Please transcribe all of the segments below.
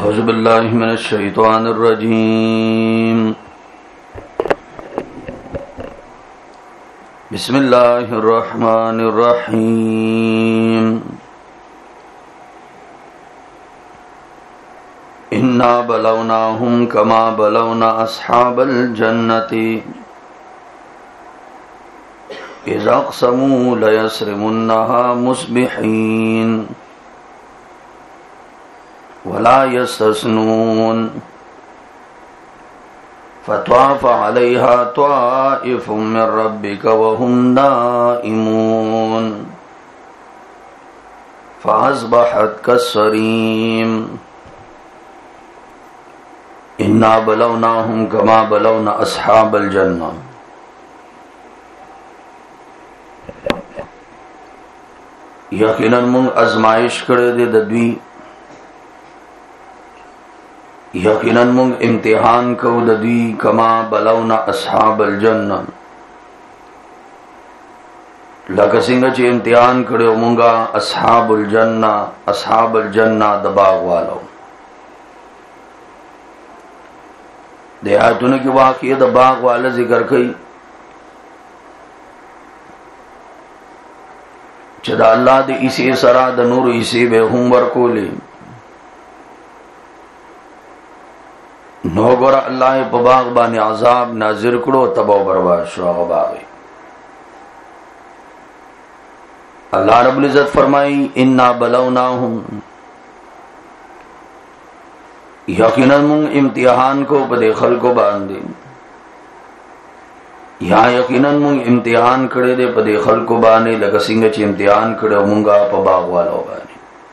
अऊज़ु बिल्लाहि मिनश शैतानिर रजीम। बिस्मिल्लाहिर रहमानिर रहीम। इन्ना बलवनाहुम कमा बलवना अस्हाबल जन्नति इज़ा क़समू लयस्रिमुन्नहा मुस्बिहीन वला यस्तस्नून फत्वाफ़ अलैहा त्वाइफ़ुम मिर रब्बिका वहुम नाइमून फ़अस्बहत कस्सरीम। इन्ना बलवनाहुम कमा बलवना अस्हाबल जन्नह। यकीनन मुंग आजमाइश करे दे दद्वी, यकीनन मुंग इम्तिहान को दद्वी कमा बलवना अस्हाबल जन्नह। लकसिंग चे इम्तिहान करे मुंगा अस्हाबुल जन्नह दबाग वालो देहातुन की वाक़िया दबाग वाले जिक्र कई चदा अल्लाह दे इसी सरा द नूर इसी बे हुमवर को ले नोगोरा अल्लाह पबाग बाने आजाब नाजिर करो तबो बर्बाद शो बागे। अल्लाह रब्बुल इज्जत फरमाई इन्ना बलवनाहुम, यकीनन मुंग इम्तिहान को बदेखल को बांधे। यहाँ यकीनन मुंग इम्तिहान करे दे पदेखल को बाने लगसिंग चे इम्तिहान करे मुंगा पबाग वालो बाने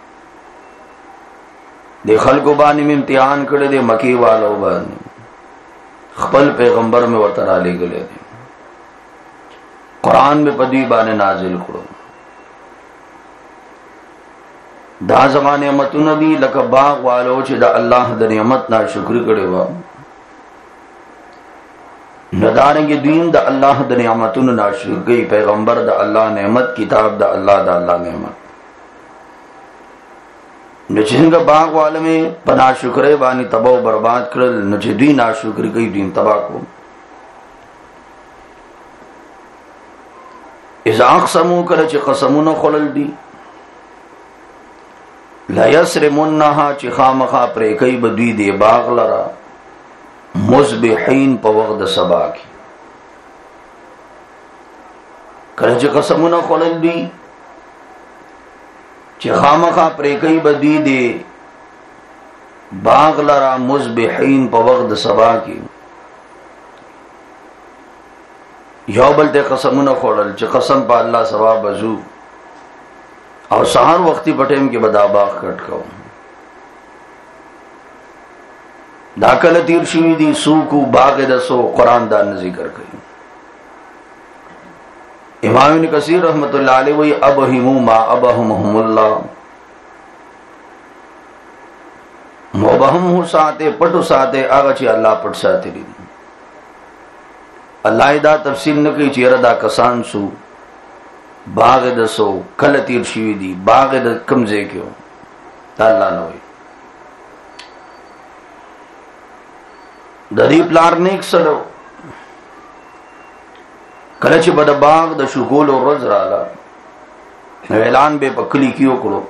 देखल को बानी में इम्तिहान करे दे मकी वालो बानी खपल पैगंबर में वतरा ले गले दे कुरान में पदवी बाने नाजिल करो दा जमाने मतु नबी लक बाग वालो चे दा अल्लाह द नियमत ना शुक्र करे वा नदारेंगे दीन दा अल्लाह द नियमतुन ना शुक्र गई पैगंबर दा अल्लाह नेमत किताब दा अल्लाह नेमत नचिंग बाग वाले में पना शुक्र बानी तबो बर्बाद कर नचे दी ना शुक्र गई दीन तबा को इज़ाक़ समू कर चे कसमू न खोलल दी लयस्रिमुन्नहा चे खामखा प्रेकई बदी दे बाग लरा मुस्बिहीन पवगद सबा की कर चे कसमू न खोलल दी चे खामखा प्रेकई बदी दे बाग लरा मुस्बिहीन पवगद सबा की यो बलते कसम न खोड़ल चे कसम पा अल्लाह सवा बजू और सहार वक्ती पटेम के बदा बाग कट को दाखल तीर शुई दी सूकू बाग दसो कुरान दान जिक्र कई। इमाम इब्न कसीर रहमतुल्लाह अलैहि वही अबहिमु मा अबहमुहुमुल्लाह मोबहम साते पटु साते आगची अल्लाह पट साते री अल्लाह दा तफसील न कई चेरा दा कसान सु बाग दसो कल तीर शिवी दी बाग द कमजे क्यों अल्लाह न हुई दरी प्लार नेक सलो कलच बद बाग द शुगोल और रज राला ऐलान बे पकली कियो करो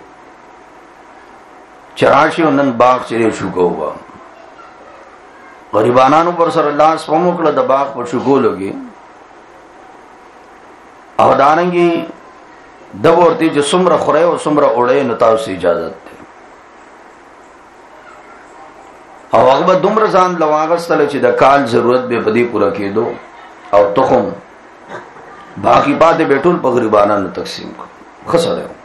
चराशी उन्नन बाग चरे शुगो हुआ गरीबाना पर सर अल्लाह स्वमुकल द बाग पर शुगो लगे अवदानंगी दबोरती जो सुम्र खुरे और सुम्र उड़े नताव से इजाजत थे और अकबर दुम्र जान लवागस तले ची द काल जरूरत बे बदी पूरा के दो और तुखम बाकी बातें बेटुल पगरीबाना न तकसीम को खसरे हो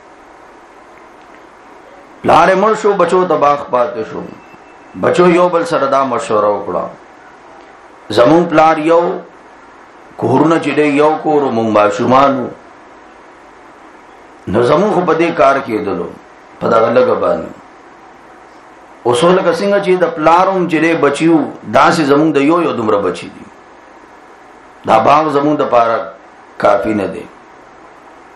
लारे मर्शो बचो दबाख पाते शो बचो यो बल सरदा मशवरा उकड़ा जमू प्लार यो कोरन चिड़े यो कोर मुंबा शुमानु न जमू को बदे कार के दलो पदा अलग बानी उसोल कसिंग ची द प्लारुम चिड़े बचियू दासी जमू द यो दुमरा बची दी दा बाग जमू द पारा काफी न दे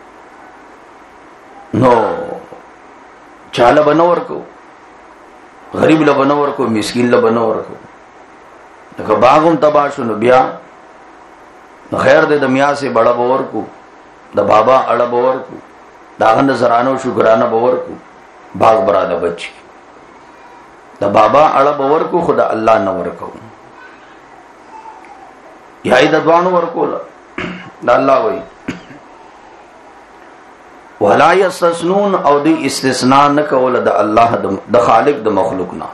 नो चाल बनवर को غریب له بنور کو مسکین له بنور کو دغه باغم تبا شنو بیا خیر دې د میا سے بڑا باور کو د بابا اړه باور کو داغه نظرانو شکرانه باور کو باغ براده بچ د بابا اړه باور کو خدا الله نه ورکو یا د دوانو ورکول د الله وای ولا یستثنون او دی استثناء نه کول د الله د خالق د مخلوق نه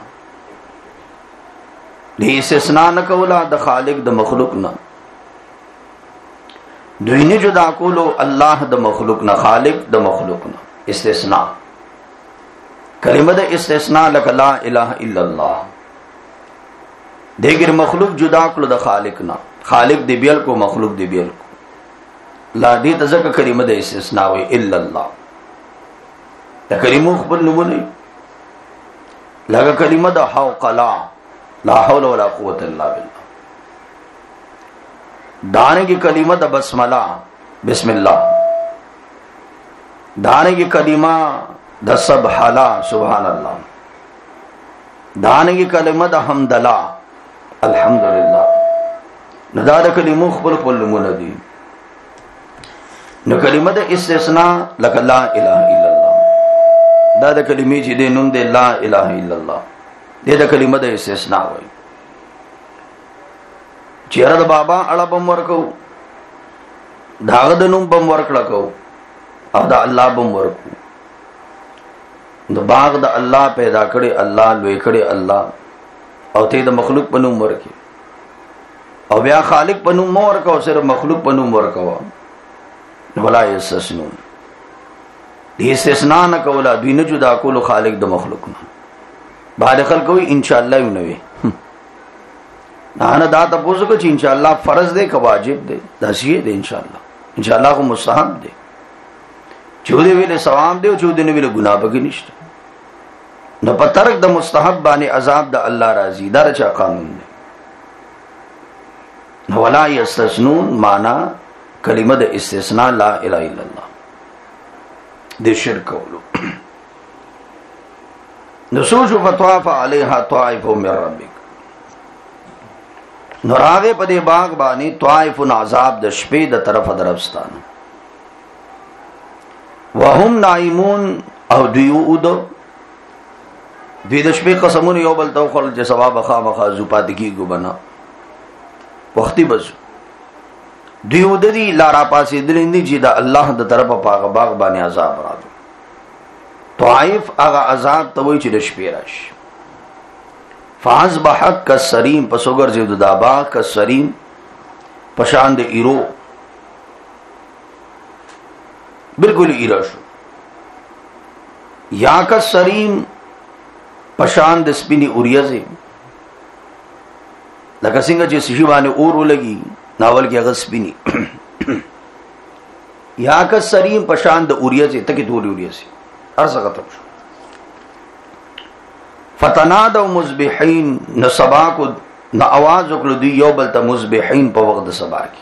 دی استثناء نه کول د خالق د مخلوق نه دوی نه جدا کولو الله د مخلوق نه خالق د مخلوق نه استثناء کلمه د استثناء لک لا اله الا الله دغه مخلوق جدا کړو د خالق نه خالق دی بیل کو مخلوق دی بیل کو لا دې تزکه کلمه د استثناء وی الا الله دا کلمه خپل نمونه لکه کلمه د حوقلا لا حول ولا قوت الا بالله دانے کی کلمه د بسملہ بسم الله دانے کی کلمه د سبحلا سبحان الله دانے کی کلمه د حمدلا الحمدلله ندا د کلمه خپل نمونه دي نو کلمه د استثناء لک لا اله الا الله دا د کلمې چې د نوم د لا اله الا الله د کلمه د استثناء وای چیرې د بابا اړه بم ورکو داغه د نوم بم ورکړه کو او د الله بم ورکو د باغ د الله پیدا کړي الله لوی کړي الله او ته د مخلوق په نوم ورکي او بیا خالق په نوم ورکو صرف مخلوق په نوم ورکو ولا یستثنون دې استثناء نه کولا دوی نه جدا کولو خالق د مخلوق نه بعد خلک وي ان شاء الله نو وي نه دا تاسو کو چې ان شاء الله فرض دی که واجب دی دا شی دی ان شاء الله ان شاء الله کو مستحب دی چودې ویله ثواب دی او چودې نه ویله ګناه به نشته نو په ترک د مستحب باندې عذاب د الله راضي دا چا قانون دی ولا یستثنون معنا کلمه د استثناء لا اله الا الله د شرک کولو نسوج فطواف علیها طائف من ربک نراغه په دې باغ باندې طائف عذاب د شپې د طرف دربستان وهم نائمون او دیود دوی د شپې قسمونه یو بل تو خل چې ثواب خامخا زوپات کیږي بنا وختي بس دیود دی لارا پاسې درندې چې د الله د طرفه پاغه باغ باندې عذاب راځي طائف هغه عذاب ته وای چې د شپې راشي فاصبحت کسریم پسوګر زید دابا کسریم پشان د ایرو بالکل ایرا شو یا کسریم پشان د سپینی اوریازه لکه څنګه چې شی باندې اور ولګي ناول کې هغه سپینی یا کسریم پشان د اوریازه تکي ټول اوریازه ارزه ختم شو فتنادوا مصبحین نصبا کو نہ आवाज وکړو دی یو بل ته مصبحین په وخت د سبا کې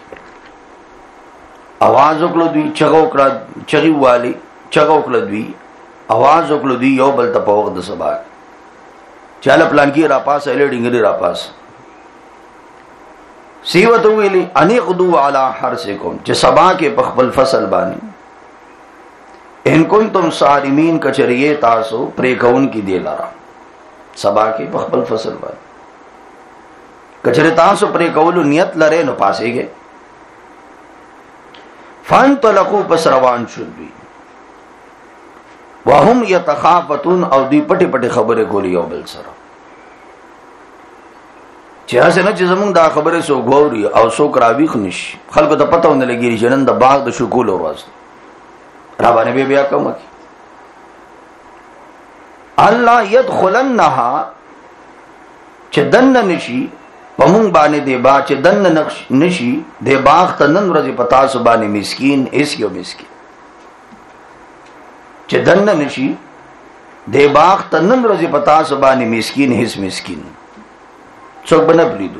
आवाज وکړو دی چغو کړه چغي والی چغو کړو دی आवाज وکړو دی یو بل ته په وخت د سبا چاله پلان کې را پاس اله ډینګری را پاس سیوتو ویلی انی قدو علی حرسکم چې سبا کې په خپل فصل باندې ان کنتم صارمین کچریه تاسو پرې کون کی دی لارا سبا کې په خپل فصل باندې کچره تاسو پرې کولو نیت لره نو پاسېږي فان طلقوا پس روان شو دوی وهم يتخافتون او دوی پټي پټي خبره کولی یو بل سره چې اسنه چې زمونږ دا خبره سو غوري او سو کراوي خنش خلکو ته پته ونه لګي چې نن د باغ د شکول ورځ را باندې بیا کوم الله يدخلنها چې دن نشي پمون باندې دی با چې دن نشي دی باغ ته نن ورځ پتا سو باندې مسکین ایس یو مسکین چې دن نشي دی باغ ته نن ورځ پتا سو باندې مسکین هیڅ مسکین څوک بنه بلیدو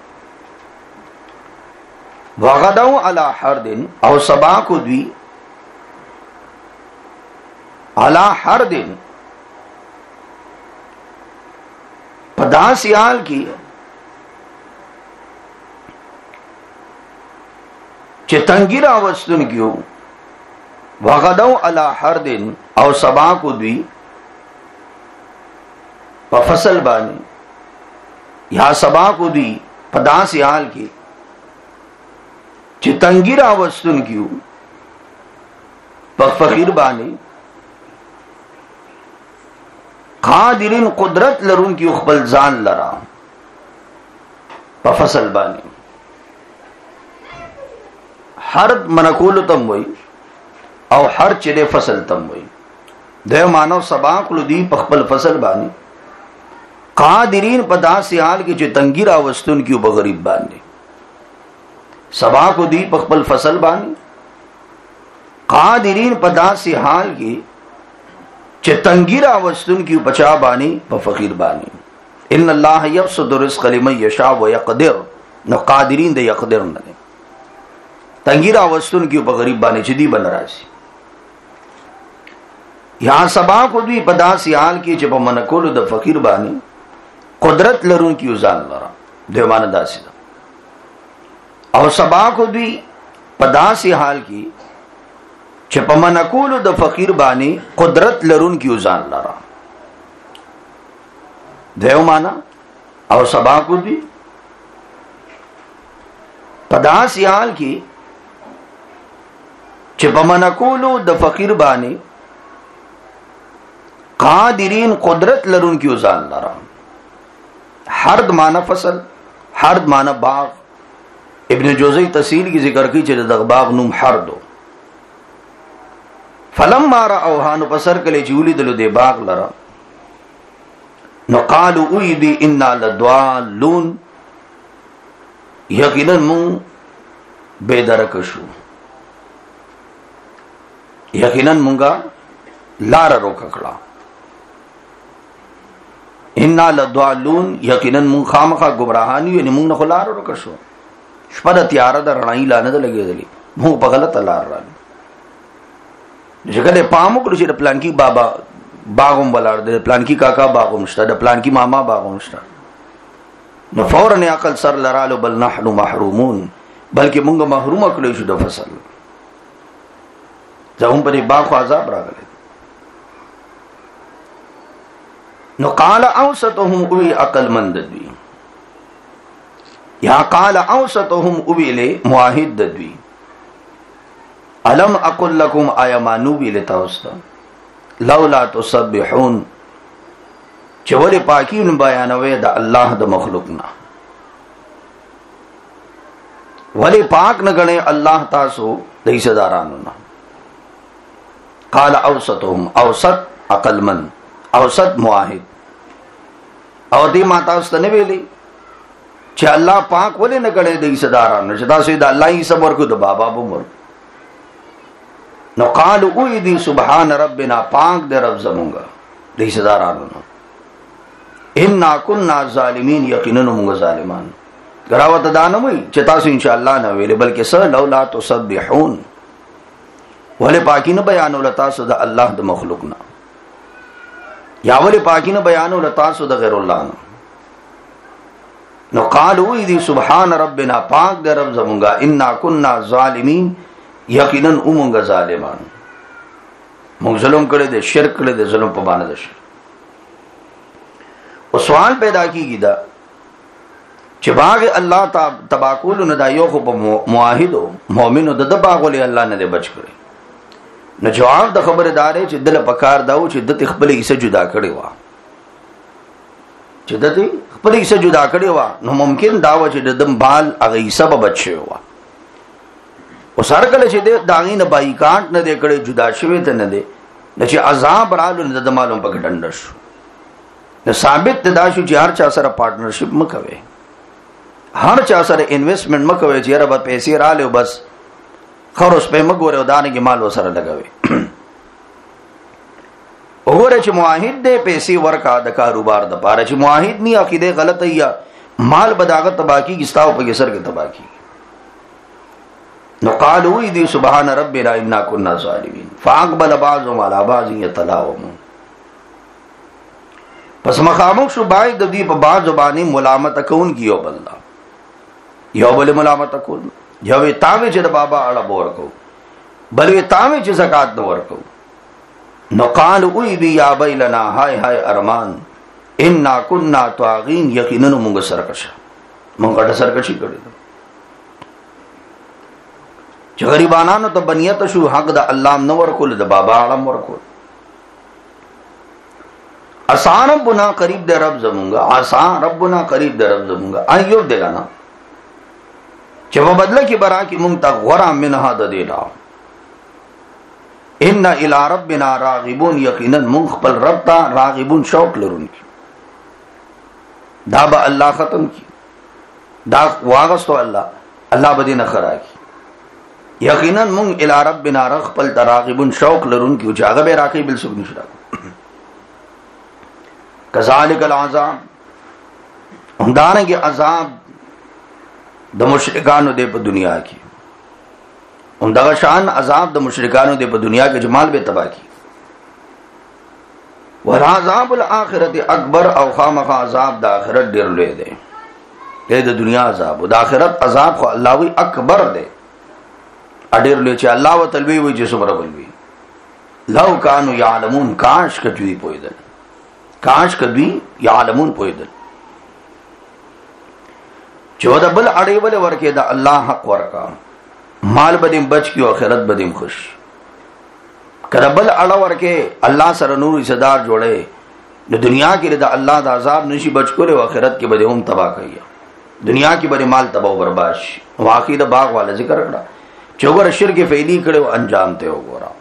وغدو علی حردن او سبا کو دوی علی حردن داسې حال کې چې تنګي راوستونکي وو، وغدوا علی حرد او سبا کو دوی په فصل باندې یا سبا کو دوی په داسې حال کې چې تنګي راوستونکي وو په فقیر باندې، قادرین قدرت لرونکي خپل ځان لرا په فصل باندې. حرد منکول تم وي او هر چې فصل تم وي، د مانو سبا کول دی په خپل فصل باندې، قادرین په داسې حال کې چې تنګي راوستونکي په غریب باندې، سبا کو دی په خپل فصل باندې، قادرین په داسې حال کې چې تنګي راوستونکي په چا باندې، په فقیر باندې. ان الله یبسط الرزق لمن یشاء ويقدر، نو قادرین د یقدر نه دي، تنګي راوستونکي په غریب باندې چې دی بن راشي. یا سبا کو دی په داسې حال کې چې په منکول د فقیر باندې قدرت لرونکي ځان لرا، دیوانه داسې ده. او سبا کو دی په داسې حال کې چې په منکول د فقیر باندې قدرت لرونکي ځان لرا، دیو معنا. او سبا کو دی په داسې حال کې چې په منکول د فقیر باندې قادرین قدرت لرونکي ځان لرا. حرد معنا فصل، حرد معنا باغ. ابن جوزی تفسیر کی ذکر کی چې د باغ نوم حردو. فلما رأوها، نو پسر کله چې ولیدل د باغ لرا، نو قالوا اویدی انا لضالون، یقینا مون بے درک شو، یقینا مونږه لار روکړه. انا لضالون، یقینا مون خامخا گمراهانی، یعنی مونږ نه لار روکړ شو. شپه د تیاره د رڼایي لانه لګېدلې، مونږ په غلطه لار راغلو. چې کله پام وکړو چې د پلان کې بابا باغوم بلار د پلان کې کاکا باغوم شته، د پلان کې ماما باغوم شته، نو فورا عقل سر لرالو بل نحن محرومون، بلکې مونږ محروم کړی شو د فصل. زمون په باغ خو عذاب راغلی. نو قال اوسطهم اوی عقل مند دوی، یا قال اوسطهم اوی له موحد دوی، الم اقل لكم آیا مانو بی لتاوستا لولا تسبحون، چوری پاکین بیانوی دا اللہ دا مخلوقنا، ولی پاک نگنے اللہ تاسو دیس دارانونا. قال اوسطهم، اوسط عقل من، اوسط موحد. او دی ما تاسو ته ویلي چې الله پاک ولې نه کړي د ایصدارانو چې تاسو د الله یې صبر کو د بابا بمر. نو قالوا اویدی سبحان ربنا، پاک د رب زمونږه د ایصدارانو نه، ان كنا ظالمین، یقینا موږ ظالمان. غراوت دانه وي چې تاسو ان شاء الله نه ویلې، بلکې سر لولا تسبحون، ولې پاکی نه بیانول تاسو د الله د مخلوق نه، یا ولې پاکی نه بیانول تاسو د غیر الله نه. نو قالوا دی سبحان ربنا، پاک د رب زمونږه، انا كنا ظالمین، یقینا موږ ظالمان. موږ ظلم کړی دی، شرک کړی دی، ظلم په باندې شرک. او سوال پیدا کیږي دا چې باغ الله تباکول نه دا یو خو په موحدو مؤمنو د باغ ولې الله نه دی بچ کړی. نو جواب د خبره دارې چې دل پکار داو چې د خپل حصہ جدا کړي وا، چې د خپل حصہ جدا کړي وا، نو ممکن دا و چې د دم بال هغه حصہ به بچي وا. او سره کله چې د داغې نه بایکاټ نه دی کړي، جدا شوی ته نه دی، نو چې عذاب رالو نه د معلوم پکې ډنډ شو. نو ثابت دا شو چې هر چا سره پارټنرشپ مکوي، هر چا سره انویسټمنٹ مکوي چې رب پیسې رااله بس خروس په مګوره او دانه کې مال وسره لګوي. وګوره چې موحد دې پیسې ورکا د کاروبار د پاره، چې موحد نه عقیده غلط یا مال بداغت تباکی کی استاو په سر کې تباکی. نو قالوا دی سبحان ربنا انا كنا ظالمین، فاقبل بعضهم على بعض يتلاومون. پس مخامخ شو باید د دې په باز زبانی ملامت کون کیو بلدا یو بل ملامت کول یو تاوی چې د بابا اړه بور کو بلوی تاوی چې زکات نور کو نو قال اوی بی یا بیلنا ہائے ہائے ارمان انا کننا طاغین یقینا موږ سرکشه موږ ګټه سرکشي کړې چې غریبانو ته بنیت شو حق د الله نور کول د بابا اړه ور کول آسان ربنا قریب دے رب زمونگا آسان ربنا قریب دے رب زمونگا ایوب دے گانا چو بدلہ کی برا کی منتا غورا منہا دا دے لا ان الى ربنا راغبون یقینا منخبل رب تا راغبون شوق لرون کی دا با اللہ ختم کی دا واغستو اللہ بدی نخرا کی یقینا من الى ربنا رغبل تا راغبون شوق لرون کی اچاگا بے راقی بالسک نشرا کذالک العذاب ہمدانے کے عذاب د مشرکانو دے پا دنیا کی ہمدغا شان عذاب د مشرکانو دے پا دنیا کے جمال بے تباہ کی والعذاب الاخرت اکبر او خامخ عذاب دا آخرت دیر لے دے اے دا دنیا عذاب دا آخرت عذاب خو اللہ وی اکبر دے اڈیر لے چے اللہ و تلوی وی جسم رب الوی لو کانو یعلمون کاش کجوی پویدن کاش کدوی یعلمون پویدل چودہ بل اڑے بلے ورکے دا اللہ حق ورکا مال بدیم بچ کی آخرت بدیم خوش کدا بل اڑا ورکے اللہ سر نور صدار جوڑے نو دنیا کی دا اللہ دا عذاب نشی بچ کرے و آخرت کی بدے ہم تباہ کیا دنیا کی بدے مال تباہ و برباش واقعی دا باغ والا ذکر کرا چوگر شرک فیلی کرے و انجام تے ہو گورا